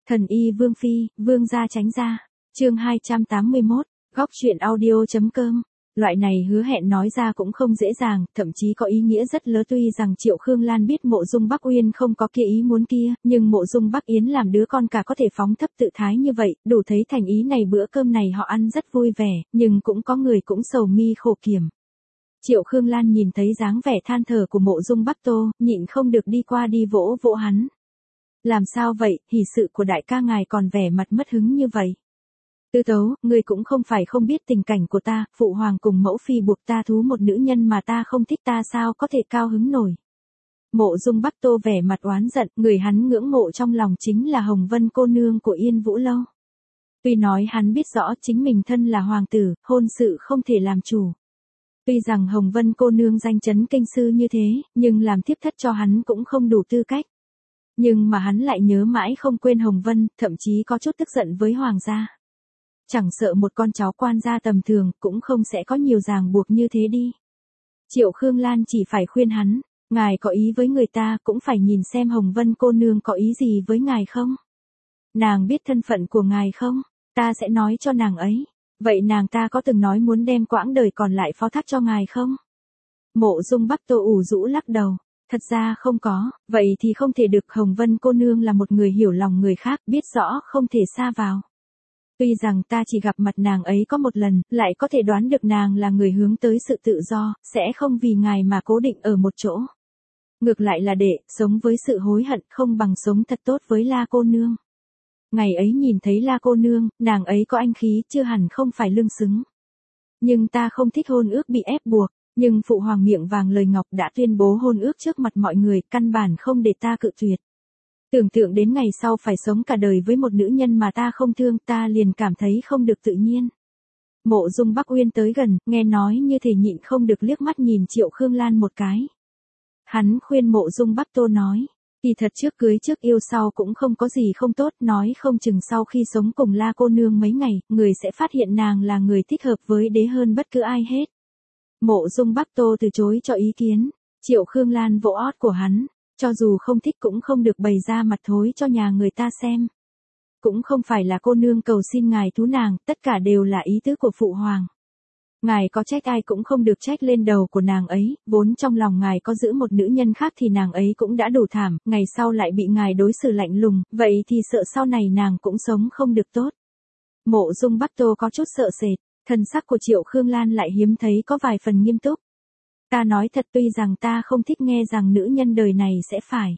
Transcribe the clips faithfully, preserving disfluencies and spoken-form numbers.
Thần y Vương Phi, Vương gia tránh ra. Chương hai trăm tám mươi mốt, góc truyện audio.com. Loại này hứa hẹn nói ra cũng không dễ dàng, thậm chí có ý nghĩa rất lớn. Tuy rằng Triệu Khương Lan biết Mộ Dung Bắc Uyên không có kia ý muốn kia, nhưng Mộ Dung Bắc Yến làm đứa con cả có thể phóng thấp tự thái như vậy, đủ thấy thành ý này. Bữa cơm này họ ăn rất vui vẻ, nhưng cũng có người cũng sầu mi khổ kiểm. Triệu Khương Lan nhìn thấy dáng vẻ than thở của Mộ Dung Bắc Tô, nhịn không được đi qua đi vỗ vỗ hắn. Làm sao vậy, hỷ sự của đại ca ngài còn vẻ mặt mất hứng như vậy? Tư Tấu, ngươi cũng không phải không biết tình cảnh của ta, phụ hoàng cùng mẫu phi buộc ta thú một nữ nhân mà ta không thích, ta sao có thể cao hứng nổi. Mộ Dung Bắc Tô vẻ mặt oán giận, người hắn ngưỡng mộ trong lòng chính là Hồng Vân cô nương của Yên Vũ Lâu. Tuy nói hắn biết rõ chính mình thân là hoàng tử, hôn sự không thể làm chủ. Tuy rằng Hồng Vân cô nương danh chấn kinh sư như thế, nhưng làm thiếp thất cho hắn cũng không đủ tư cách. Nhưng mà hắn lại nhớ mãi không quên Hồng Vân, thậm chí có chút tức giận với hoàng gia. Chẳng sợ một con cháu quan gia tầm thường, cũng không sẽ có nhiều ràng buộc như thế đi. Triệu Khương Lan chỉ phải khuyên hắn, ngài có ý với người ta cũng phải nhìn xem Hồng Vân cô nương có ý gì với ngài không. Nàng biết thân phận của ngài không, ta sẽ nói cho nàng ấy. Vậy nàng ta có từng nói muốn đem quãng đời còn lại phó thác cho ngài không? Mộ Dung Bắc Tô ủ rũ lắc đầu. Thật ra không có, vậy thì không thể được. Hồng Vân cô nương là một người hiểu lòng người khác, biết rõ không thể xa vào. Tuy rằng ta chỉ gặp mặt nàng ấy có một lần, lại có thể đoán được nàng là người hướng tới sự tự do, sẽ không vì ngài mà cố định ở một chỗ. Ngược lại là để sống với sự hối hận không bằng sống thật tốt với La cô nương. Ngày ấy nhìn thấy La cô nương, nàng ấy có anh khí, chưa hẳn không phải lương xứng. Nhưng ta không thích hôn ước bị ép buộc. Nhưng phụ hoàng miệng vàng lời ngọc đã tuyên bố hôn ước trước mặt mọi người, căn bản không để ta cự tuyệt. Tưởng tượng đến ngày sau phải sống cả đời với một nữ nhân mà ta không thương, ta liền cảm thấy không được tự nhiên. Mộ Dung Bắc Uyên tới gần, nghe nói như thể nhịn không được liếc mắt nhìn Triệu Khương Lan một cái. Hắn khuyên Mộ Dung Bắc Tô nói, kỳ thật trước cưới trước yêu sau cũng không có gì không tốt, nói không chừng sau khi sống cùng La cô nương mấy ngày, người sẽ phát hiện nàng là người thích hợp với đế hơn bất cứ ai hết. Mộ Dung Bắc Tô từ chối cho ý kiến. Triệu Khương Lan vỗ ót của hắn, cho dù không thích cũng không được bày ra mặt thối cho nhà người ta xem. Cũng không phải là cô nương cầu xin ngài thú nàng, tất cả đều là ý tứ của phụ hoàng. Ngài có trách ai cũng không được trách lên đầu của nàng ấy, vốn trong lòng ngài có giữ một nữ nhân khác thì nàng ấy cũng đã đủ thảm, ngày sau lại bị ngài đối xử lạnh lùng, vậy thì sợ sau này nàng cũng sống không được tốt. Mộ Dung Bắc Tô có chút sợ sệt. Thần sắc của Triệu Khương Lan lại hiếm thấy có vài phần nghiêm túc. Ta nói thật, tuy rằng ta không thích nghe rằng nữ nhân đời này sẽ phải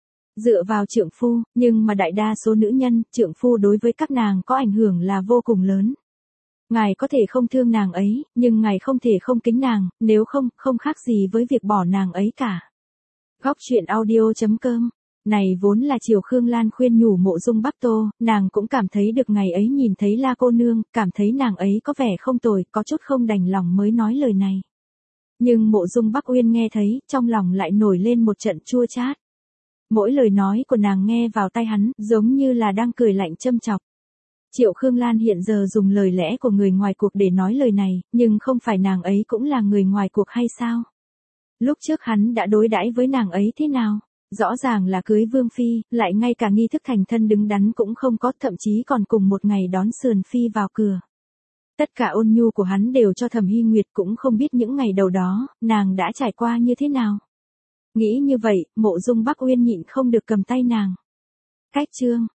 dựa vào trượng phu, nhưng mà đại đa số nữ nhân, trượng phu đối với các nàng có ảnh hưởng là vô cùng lớn. Ngài có thể không thương nàng ấy, nhưng ngài không thể không kính nàng, nếu không, không khác gì với việc bỏ nàng ấy cả. Góc truyện audio.com. Này vốn là Triệu Khương Lan khuyên nhủ Mộ Dung Bắc Tô, nàng cũng cảm thấy được ngày ấy nhìn thấy La cô nương, cảm thấy nàng ấy có vẻ không tồi, có chút không đành lòng mới nói lời này. Nhưng Mộ Dung Bắc Uyên nghe thấy, trong lòng lại nổi lên một trận chua chát. Mỗi lời nói của nàng nghe vào tai hắn, giống như là đang cười lạnh châm chọc. Triệu Khương Lan hiện giờ dùng lời lẽ của người ngoài cuộc để nói lời này, nhưng không phải nàng ấy cũng là người ngoài cuộc hay sao? Lúc trước hắn đã đối đãi với nàng ấy thế nào? Rõ ràng là cưới Vương Phi, lại ngay cả nghi thức thành thân đứng đắn cũng không có, thậm chí còn cùng một ngày đón Sườn Phi vào cửa. Tất cả ôn nhu của hắn đều cho Thẩm Hy Nguyệt, cũng không biết những ngày đầu đó, nàng đã trải qua như thế nào. Nghĩ như vậy, Mộ Dung Bắc Uyên nhịn không được cầm tay nàng. Cách chương.